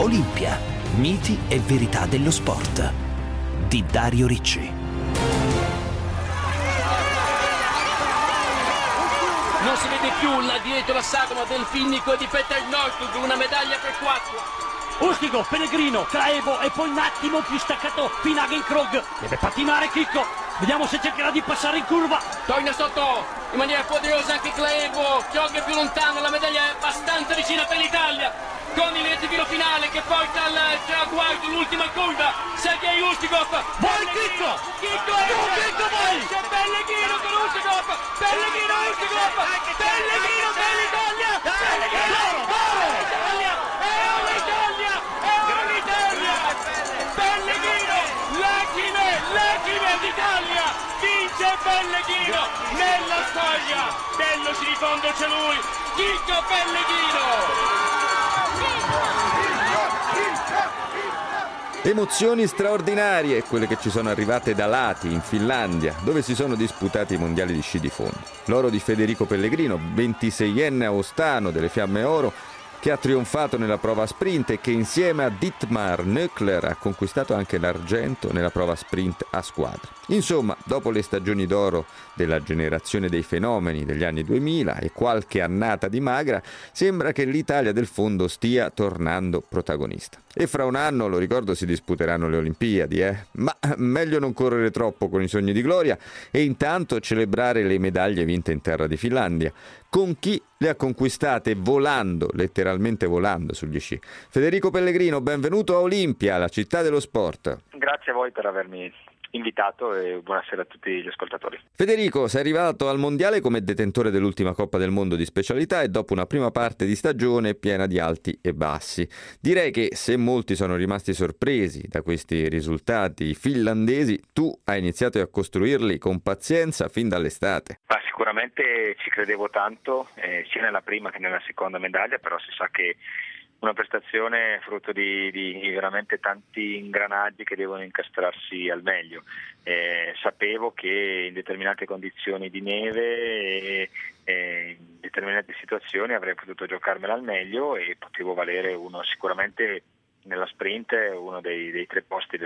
Olimpia, miti e verità dello sport di Dario Ricci. Non si vede più là dietro la sagoma del Finnico di Peter Northug, una medaglia per 4. Ustico, Pellegrino, Traevo e poi un attimo più staccato Finagenkrog. Deve pattinare Chicco. Vediamo se cercherà di passare in curva. Torna sotto in maniera poderosa anche Claevo. Krog è più lontano, la medaglia è abbastanza vicina per l'Italia. Con il rettifilo finale che porta al traguardo, l'ultima curva. Sergei Ustikov. Vai Chicco! Chicco vai! C'è Pellegrino con Ustikov. Pellegrino Ustikov. Pellegrino per l'Italia. Pellegrino. L'Equime d'Italia vince Pellegrino nella storia dello scifondo, c'è lui, Chicco Pellegrino. Emozioni straordinarie, quelle che ci sono arrivate da Lahti, in Finlandia, dove si sono disputati i mondiali di sci di fondo. L'oro di Federico Pellegrino, 26enne aostano delle Fiamme Oro, che ha trionfato nella prova sprint e che insieme a Dietmar Nöckler ha conquistato anche l'argento nella prova sprint a squadre. Insomma, dopo le stagioni d'oro della generazione dei fenomeni degli anni 2000 e qualche annata di magra, sembra che l'Italia del fondo stia tornando protagonista. E fra un anno, lo ricordo, si disputeranno le Olimpiadi, Ma meglio non correre troppo con i sogni di gloria e intanto celebrare le medaglie vinte in terra di Finlandia, con chi le ha conquistate volando, letteralmente volando sugli sci. Federico Pellegrino, benvenuto a Olimpia, la città dello sport. Grazie a voi per avermi invitato e buonasera a tutti gli ascoltatori. Federico, sei arrivato al mondiale come detentore dell'ultima Coppa del Mondo di specialità e dopo una prima parte di stagione piena di alti e bassi. Direi che se molti sono rimasti sorpresi da questi risultati finlandesi, tu hai iniziato a costruirli con pazienza fin dall'estate. Ma sicuramente ci credevo tanto, sia nella prima che nella seconda medaglia, però si sa che una prestazione frutto di veramente tanti ingranaggi che devono incastrarsi al meglio. Sapevo che in determinate condizioni di neve e in determinate situazioni avrei potuto giocarmela al meglio e potevo valere sicuramente nella sprint uno dei 3 posti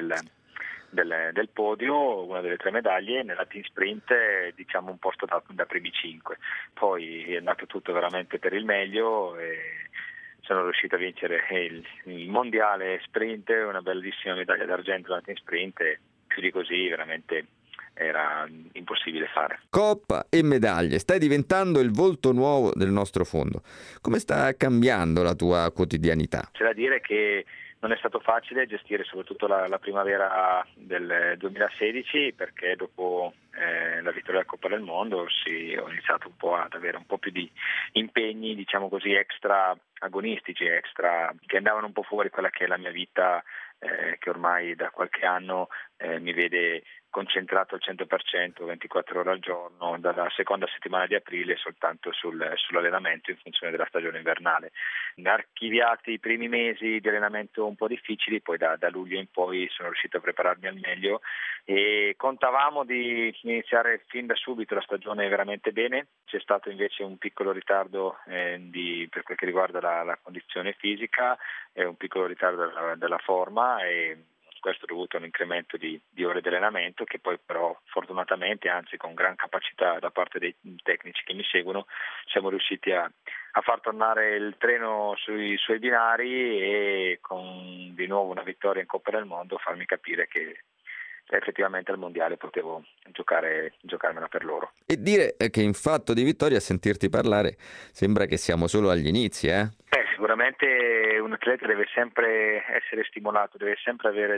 del podio, una delle 3 medaglie, nella team sprint diciamo un posto da primi 5. Poi è andato tutto veramente per il meglio e sono riuscito a vincere il mondiale sprint, una bellissima medaglia d'argento nella team sprint e più di così veramente era impossibile fare. Coppa e medaglie, stai diventando il volto nuovo del nostro fondo. Come sta cambiando la tua quotidianità? C'è da dire che non è stato facile gestire soprattutto la primavera del 2016 perché dopo la vittoria della Coppa del Mondo ho iniziato un po' ad avere un po' più di impegni, diciamo così, extra agonistici, extra che andavano un po' fuori quella che è la mia vita che ormai da qualche anno mi vede concentrato al 100%, 24 ore al giorno, dalla seconda settimana di aprile soltanto sull'allenamento in funzione della stagione invernale. Archiviati i primi mesi di allenamento un po' difficili, poi da luglio in poi sono riuscito a prepararmi al meglio e contavamo di iniziare fin da subito la stagione veramente bene. C'è stato invece un piccolo ritardo per quel che riguarda la condizione fisica e un piccolo ritardo della forma e questo è dovuto a un incremento di ore di allenamento che poi però fortunatamente, anzi con gran capacità da parte dei tecnici che mi seguono, siamo riusciti a far tornare il treno sui suoi binari e con di nuovo una vittoria in Coppa del Mondo farmi capire che effettivamente al mondiale potevo giocarmela per loro. E dire che in fatto di vittoria, a sentirti parlare, sembra che siamo solo agli inizi, Sicuramente un atleta deve sempre essere stimolato, deve sempre avere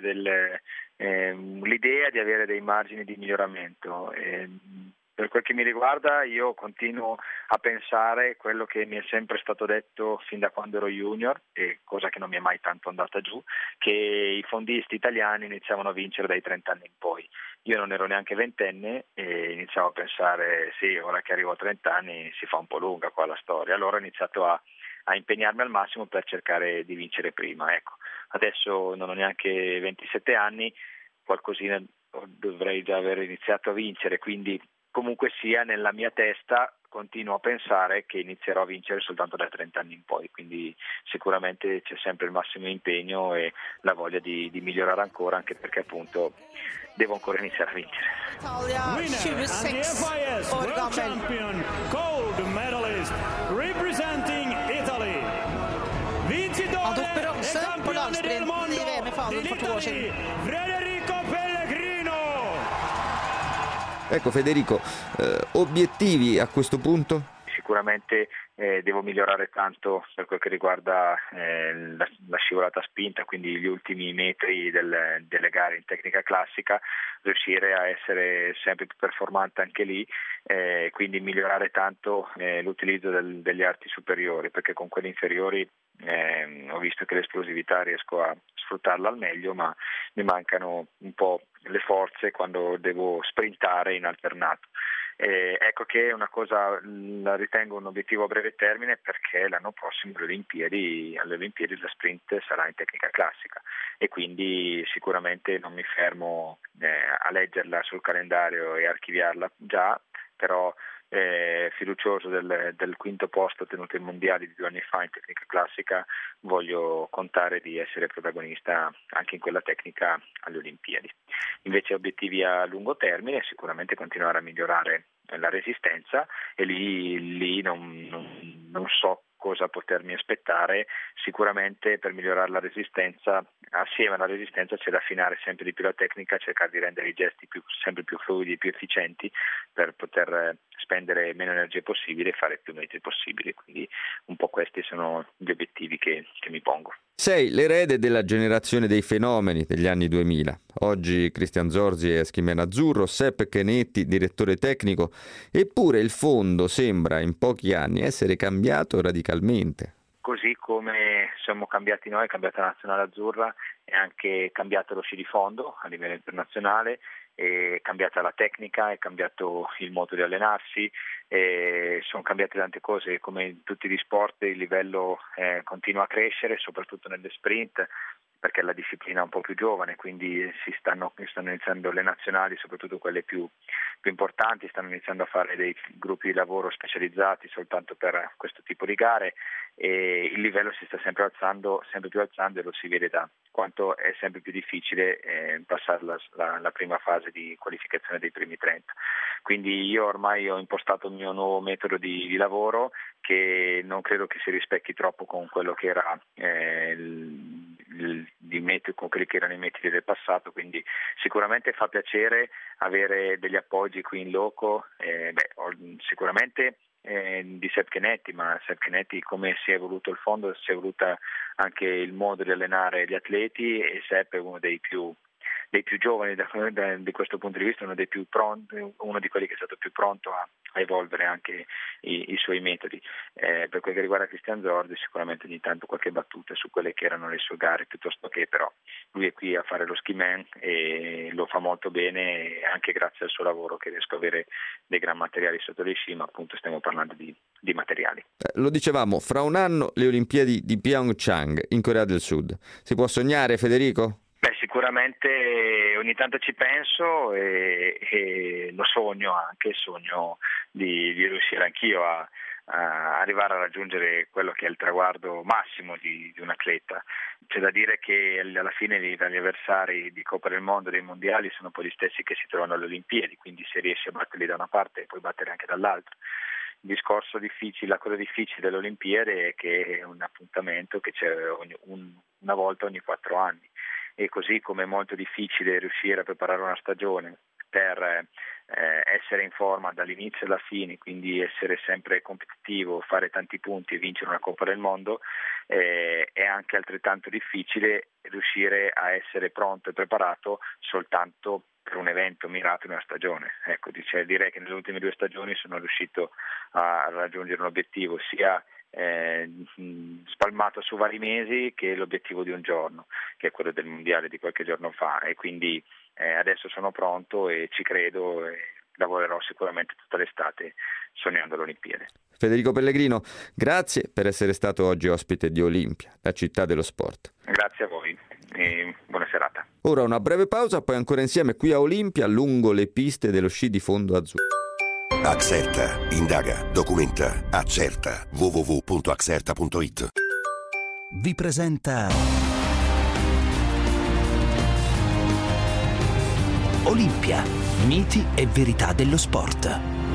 l'idea di avere dei margini di miglioramento. Per quel che mi riguarda io continuo a pensare quello che mi è sempre stato detto fin da quando ero junior, e cosa che non mi è mai tanto andata giù, che i fondisti italiani iniziavano a vincere dai 30 anni in poi. Io non ero neanche ventenne e iniziavo a pensare sì, ora che arrivo a 30 anni si fa un po' lunga qua la storia. Allora ho iniziato a impegnarmi al massimo per cercare di vincere prima. Ecco, adesso non ho neanche 27 anni, qualcosina dovrei già aver iniziato a vincere, quindi comunque sia nella mia testa continuo a pensare che inizierò a vincere soltanto dai 30 anni in poi, quindi sicuramente c'è sempre il massimo impegno e la voglia di migliorare ancora, anche perché appunto devo ancora iniziare a vincere. Winner and the FIS World Champion Gold Medalist representing Italy. Han tok bronse på lagsprinten i VM i Falun for 2 år siden. Federico Pellegrino. Ecco Federico, obiettivi a questo punto? Sicuramente devo migliorare tanto per quel che riguarda la scivolata a spinta, quindi gli ultimi metri delle gare in tecnica classica, riuscire a essere sempre più performante anche lì, quindi migliorare tanto l'utilizzo degli arti superiori, perché con quelli inferiori ho visto che l'esplosività riesco a sfruttarla al meglio, ma mi mancano un po' le forze quando devo sprintare in alternato. Ecco che una cosa la ritengo un obiettivo a breve termine, perché l'anno prossimo alle Olimpiadi la sprint sarà in tecnica classica e quindi sicuramente non mi fermo a leggerla sul calendario e archiviarla già, però fiducioso del quinto posto ottenuto ai mondiali di 2 anni fa in tecnica classica, voglio contare di essere protagonista anche in quella tecnica alle Olimpiadi. Invece obiettivi a lungo termine, sicuramente continuare a migliorare la resistenza, e lì non so cosa potermi aspettare. Sicuramente per migliorare la resistenza, assieme alla resistenza c'è da affinare sempre di più la tecnica, cercare di rendere i gesti sempre più fluidi, più efficienti, per poter spendere meno energie possibile e fare più metri possibili. Quindi un po' questi sono gli obiettivi che mi pongo. Sei l'erede della generazione dei fenomeni degli anni 2000. Oggi Christian Zorzi è skiman azzurro, Sepp Chenetti direttore tecnico, eppure il fondo sembra in pochi anni essere cambiato radicalmente. Così come siamo cambiati noi, è cambiata la nazionale azzurra, è anche cambiato lo sci di fondo a livello internazionale, è cambiata la tecnica, è cambiato il modo di allenarsi, sono cambiate tante cose. Come in tutti gli sport il livello continua a crescere, soprattutto nelle sprint, perché la disciplina è un po' più giovane, quindi stanno iniziando le nazionali, soprattutto quelle più importanti, stanno iniziando a fare dei gruppi di lavoro specializzati soltanto per questo tipo di gare, e il livello si sta sempre più alzando, e lo si vede da quanto è sempre più difficile passare la prima fase di qualificazione dei primi 30. Quindi io ormai ho impostato il mio nuovo metodo di lavoro, che non credo che si rispecchi troppo con quello che era con quelli che erano i metodi del passato, quindi sicuramente fa piacere avere degli appoggi qui in loco, sicuramente di Sepp Chenetti, ma Sepp Chenetti, come si è evoluto il fondo, si è evoluta anche il modo di allenare gli atleti, e Sepp è uno dei più giovani di questo punto di vista, uno dei più pronti, uno di quelli che è stato più pronto a evolvere anche i suoi metodi. Per quel che riguarda Christian Zorzi, sicuramente ogni tanto qualche battuta su quelle che erano le sue gare, piuttosto che, però lui è qui a fare lo skiman e lo fa molto bene, e anche grazie al suo lavoro che riesco a avere dei gran materiali sotto le sci, ma appunto stiamo parlando di materiali. Lo dicevamo, fra un anno le Olimpiadi di Pyeongchang in Corea del Sud. Si può sognare, Federico? Sicuramente ogni tanto ci penso e lo sogno di riuscire anch'io a arrivare a raggiungere quello che è il traguardo massimo di un atleta. C'è da dire che alla fine gli avversari di Coppa del Mondo, dei mondiali, sono poi gli stessi che si trovano alle Olimpiadi, quindi se riesci a batterli da una parte puoi battere anche dall'altra. Il discorso difficile, la cosa difficile delle Olimpiadi è che è un appuntamento che c'è una volta ogni 4 anni. E così come è molto difficile riuscire a preparare una stagione per essere in forma dall'inizio alla fine, quindi essere sempre competitivo, fare tanti punti e vincere una Coppa del Mondo, è anche altrettanto difficile riuscire a essere pronto e preparato soltanto per un evento mirato in una stagione. Ecco, direi che nelle ultime 2 stagioni sono riuscito a raggiungere un obiettivo sia spalmato su vari mesi che l'obiettivo di un giorno, che è quello del mondiale di qualche giorno fa, e quindi adesso sono pronto e ci credo e lavorerò sicuramente tutta l'estate sognando l'Olimpiade. Federico Pellegrino, grazie per essere stato oggi ospite di Olimpia, la città dello sport. Grazie a voi e buona serata. Ora una breve pausa, poi ancora insieme qui a Olimpia lungo le piste dello sci di fondo azzurro. Axerta, indaga, documenta, accerta. www.axerta.it. Vi presenta Olimpia, miti e verità dello sport.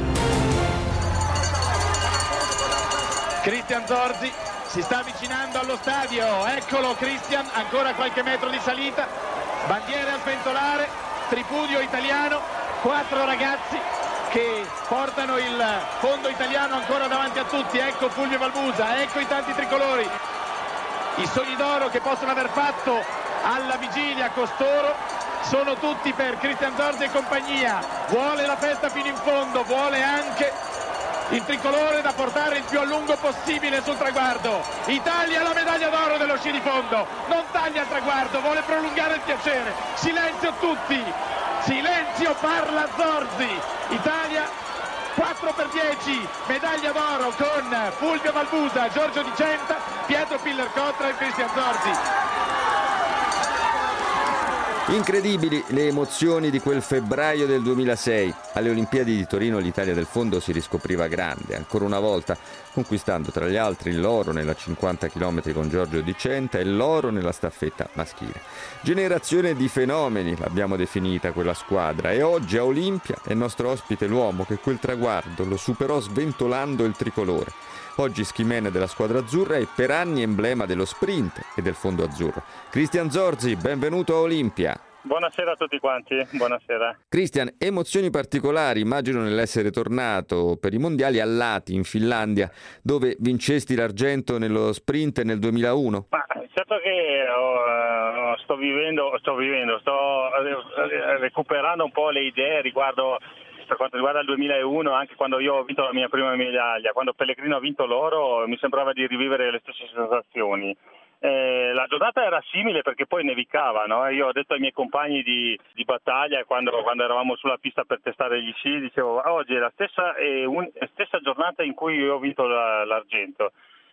Christian Zorzi si sta avvicinando allo stadio, eccolo Christian, ancora qualche metro di salita, bandiere a sventolare, tripudio italiano, 4 ragazzi che portano il fondo italiano ancora davanti a tutti, ecco Fulvio Valbusa, ecco i tanti tricolori, i sogni d'oro che possono aver fatto alla vigilia costoro sono tutti per Christian Zorzi e compagnia, vuole la festa fino in fondo, vuole anche il tricolore da portare il più a lungo possibile sul traguardo. Italia la medaglia d'oro dello sci di fondo, non taglia il traguardo, vuole prolungare il piacere. Silenzio tutti, silenzio, parla Zorzi. Italia 4x10, medaglia d'oro con Fulvio Valbusa, Giorgio Di Centa, Pietro Pillercotra e Christian Zorzi. Incredibili le emozioni di quel febbraio del 2006. Alle Olimpiadi di Torino l'Italia del fondo si riscopriva grande, ancora una volta, conquistando tra gli altri l'oro nella 50 km con Giorgio Di Centa e l'oro nella staffetta maschile. Generazione di fenomeni, l'abbiamo definita quella squadra, e oggi a Olimpia è nostro ospite l'uomo che quel traguardo lo superò sventolando il tricolore. Oggi schimene della squadra azzurra e per anni emblema dello sprint e del fondo azzurro. Christian Zorzi, benvenuto a Olimpia. Buonasera a tutti quanti, buonasera. Christian, emozioni particolari, immagino, nell'essere tornato per i mondiali a Lahti in Finlandia, dove vincesti l'argento nello sprint nel 2001. Ma certo che sto recuperando un po' le idee riguardo, per quanto riguarda il 2001, anche quando io ho vinto la mia prima medaglia, quando Pellegrino ha vinto l'oro, mi sembrava di rivivere le stesse sensazioni. La giornata era simile perché poi nevicava, no? Io ho detto ai miei compagni di battaglia quando eravamo sulla pista per testare gli sci, dicevo oggi è la stessa giornata in cui io ho vinto l'argento,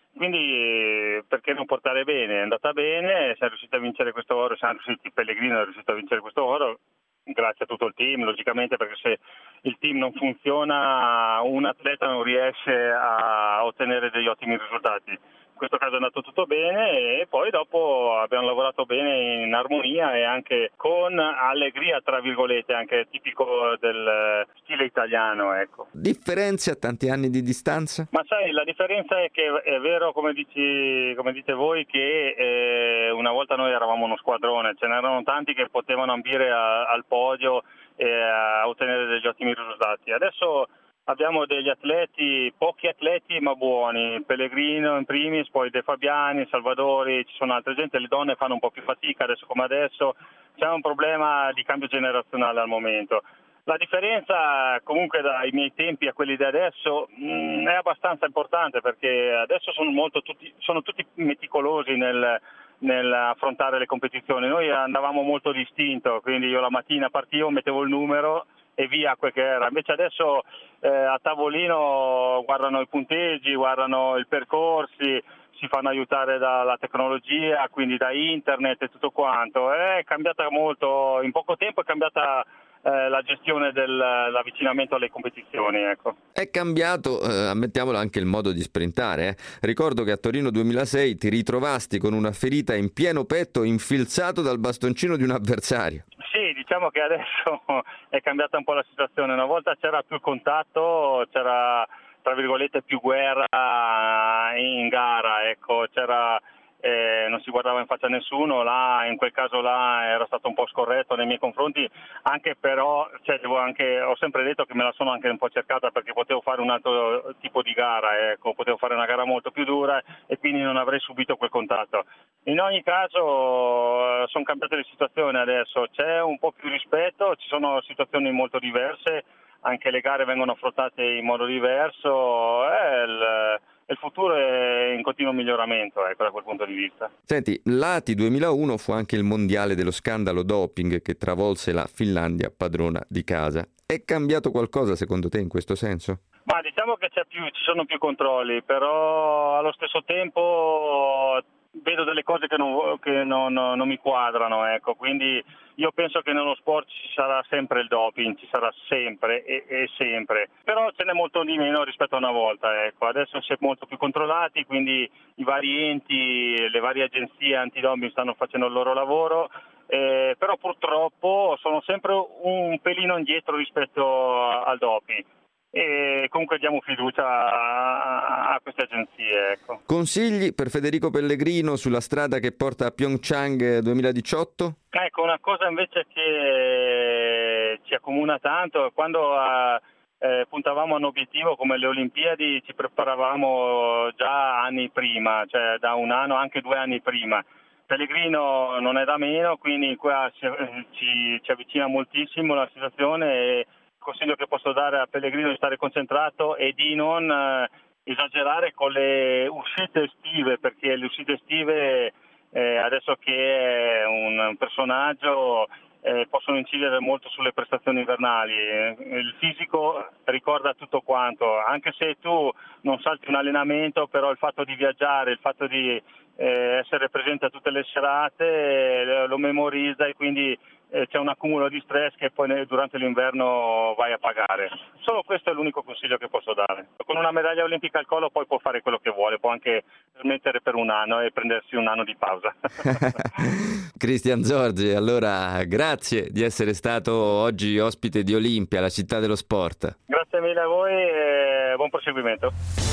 quindi perché non portare bene? È andata bene, siamo riusciti a vincere questo oro, Pellegrino è riuscito a vincere questo oro grazie a tutto il team, logicamente, perché se il team non funziona un atleta non riesce a ottenere degli ottimi risultati. In questo caso è andato tutto bene e poi dopo abbiamo lavorato bene in armonia e anche con allegria, tra virgolette, anche tipico del stile italiano, ecco. Differenze a tanti anni di distanza? Ma sai, la differenza è che è vero, come dite voi, che una volta noi eravamo uno squadrone, ce n'erano tanti che potevano ambire al podio e a ottenere degli ottimi risultati. Adesso abbiamo degli atleti, pochi atleti ma buoni, Pellegrino in primis, poi De Fabiani, Salvadori, ci sono altre gente, le donne fanno un po' più fatica adesso come adesso, c'è un problema di cambio generazionale al momento. La differenza comunque dai miei tempi a quelli di adesso è abbastanza importante perché adesso sono tutti meticolosi nel affrontare le competizioni. Noi andavamo molto d'istinto, quindi io la mattina partivo, mettevo il numero e via quel che era. Invece adesso a tavolino guardano i punteggi, guardano i percorsi, si fanno aiutare dalla tecnologia, quindi da internet e tutto quanto. È cambiata molto, in poco tempo è cambiata la gestione dell'avvicinamento alle competizioni, ecco. È cambiato, ammettiamolo, anche il modo di sprintare. Ricordo che a Torino 2006 ti ritrovasti con una ferita in pieno petto infilzato dal bastoncino di un avversario. Sì, diciamo che adesso è cambiata un po' la situazione. Una volta c'era più contatto, c'era tra virgolette più guerra in gara, ecco, non si guardava in faccia a nessuno, in quel caso era stato un po' scorretto nei miei confronti, anche però ho sempre detto che me la sono anche un po' cercata perché potevo fare un altro tipo di gara, ecco, potevo fare una gara molto più dura e quindi non avrei subito quel contatto. In ogni caso sono cambiate le situazioni adesso, c'è un po' più rispetto, ci sono situazioni molto diverse, anche le gare vengono affrontate in modo diverso, il futuro è in continuo miglioramento, ecco, da quel punto di vista. Senti, Lahti 2001 fu anche il mondiale dello scandalo doping che travolse la Finlandia, padrona di casa. È cambiato qualcosa secondo te in questo senso? Ma diciamo che ci sono più controlli, però allo stesso tempo vedo delle cose che non mi quadrano, ecco. Quindi io penso che nello sport ci sarà sempre il doping, ci sarà sempre e sempre, però ce n'è molto di meno rispetto a una volta, ecco. Adesso si è molto più controllati, quindi i vari enti, le varie agenzie antidoping stanno facendo il loro lavoro, però purtroppo sono sempre un pelino indietro rispetto al doping. E comunque diamo fiducia a queste agenzie, ecco. Consigli per Federico Pellegrino sulla strada che porta a Pyeongchang 2018? Ecco, una cosa invece che ci accomuna tanto, quando puntavamo a un obiettivo come le Olimpiadi ci preparavamo già anni prima, cioè da un anno, anche 2 anni prima. Pellegrino non è da meno, quindi qua ci avvicina moltissimo la situazione e il consiglio che posso dare a Pellegrino è di stare concentrato e di non esagerare con le uscite estive, perché le uscite estive adesso che è un personaggio possono incidere molto sulle prestazioni invernali. Il fisico ricorda tutto quanto, anche se tu non salti un allenamento, però il fatto di viaggiare, il fatto di essere presente a tutte le serate lo memorizza e quindi c'è un accumulo di stress che poi durante l'inverno vai a pagare. Solo questo è l'unico consiglio che posso dare. Con una medaglia olimpica al collo poi può fare quello che vuole, può anche smettere per un anno e prendersi un anno di pausa. Cristian Zorzi, allora grazie di essere stato oggi ospite di Olimpia, la città dello sport. Grazie mille a voi e buon proseguimento.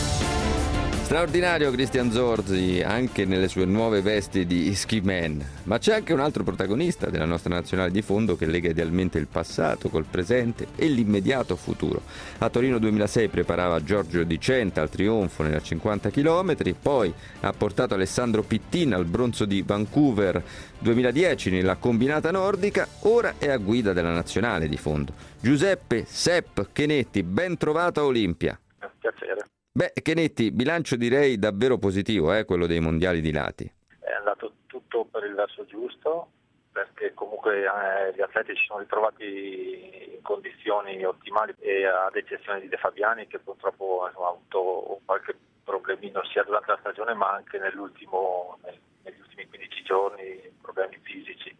Straordinario Cristian Zorzi, anche nelle sue nuove vesti di ski man. Ma c'è anche un altro protagonista della nostra nazionale di fondo che lega idealmente il passato col presente e l'immediato futuro. A Torino 2006 preparava Giorgio Di Centa al trionfo nella 50 km, poi ha portato Alessandro Pittin al bronzo di Vancouver 2010 nella combinata nordica, ora è a guida della nazionale di fondo. Giuseppe Sepp Chenetti, ben trovato a Olimpia. Piacere. Beh, Chenetti, bilancio direi davvero positivo, quello dei mondiali di Lati. È andato tutto per il verso giusto, perché comunque gli atleti si sono ritrovati in condizioni ottimali, e ad eccezione di De Fabiani, che purtroppo ha avuto qualche problemino sia durante la stagione ma anche negli ultimi 15 giorni, problemi fisici,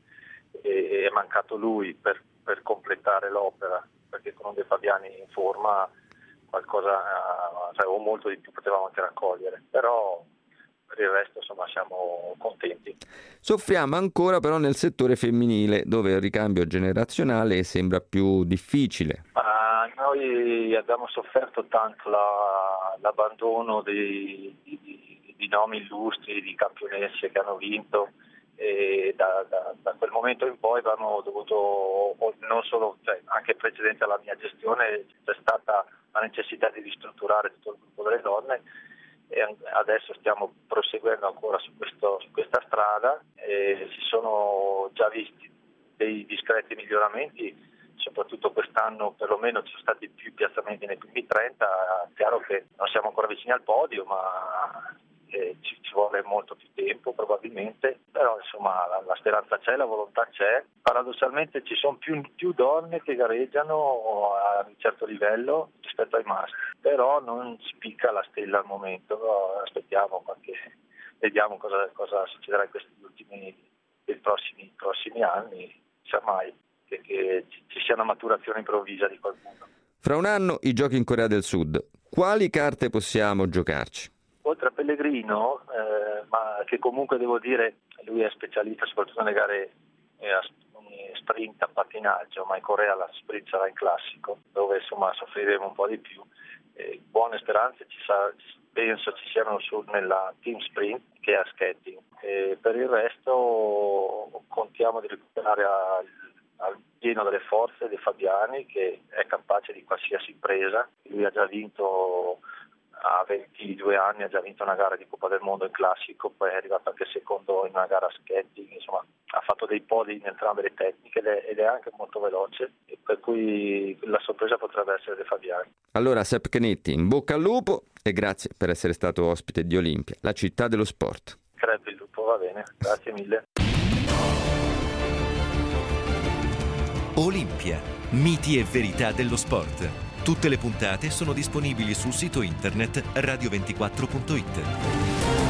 e è mancato lui per completare l'opera, perché con un De Fabiani in forma qualcosa, o molto di più potevamo anche raccogliere, però per il resto insomma siamo contenti. Soffriamo ancora però nel settore femminile, dove il ricambio generazionale sembra più difficile. Noi abbiamo sofferto tanto l'abbandono di nomi illustri, di campionesse che hanno vinto, e da quel momento in poi abbiamo dovuto, non solo, anche precedente alla mia gestione, c'è stata la necessità di ristrutturare tutto il gruppo delle donne, e adesso stiamo proseguendo ancora su questa strada, e si sono già visti dei discreti miglioramenti, soprattutto quest'anno perlomeno ci sono stati più piazzamenti nei primi 30, chiaro che non siamo ancora vicini al podio, ma ci vuole molto più tempo probabilmente, però insomma la speranza c'è, la volontà c'è. Paradossalmente ci sono più donne che gareggiano a un certo livello rispetto ai maschi, però non spicca la stella al momento. Aspettiamo vediamo cosa succederà in questi prossimi anni, sa mai che ci sia una maturazione improvvisa di qualcuno. Fra un anno i giochi in Corea del Sud, quali carte possiamo giocarci? Oltre a Pellegrino, ma che comunque devo dire, lui è specialista soprattutto nelle gare sprint a pattinaggio, ma in Corea la sprint sarà in classico, dove insomma soffriremo un po' di più. Buone speranze penso ci siano nella team sprint che è a skating. Per il resto contiamo di recuperare al pieno delle forze De Fabiani, che è capace di qualsiasi impresa. Lui ha già vinto a 22 anni, ha già vinto una gara di Coppa del Mondo in classico, poi è arrivato anche secondo in una gara a skating, insomma ha fatto dei podi in entrambe le tecniche ed è anche molto veloce, e per cui la sorpresa potrebbe essere De Fabiani. Allora Sepp Chenetti, in bocca al lupo e grazie per essere stato ospite di Olimpia, la città dello sport. Crepi il lupo, va bene, grazie mille. Olimpia, miti e verità dello sport. Tutte le puntate sono disponibili sul sito internet radio24.it.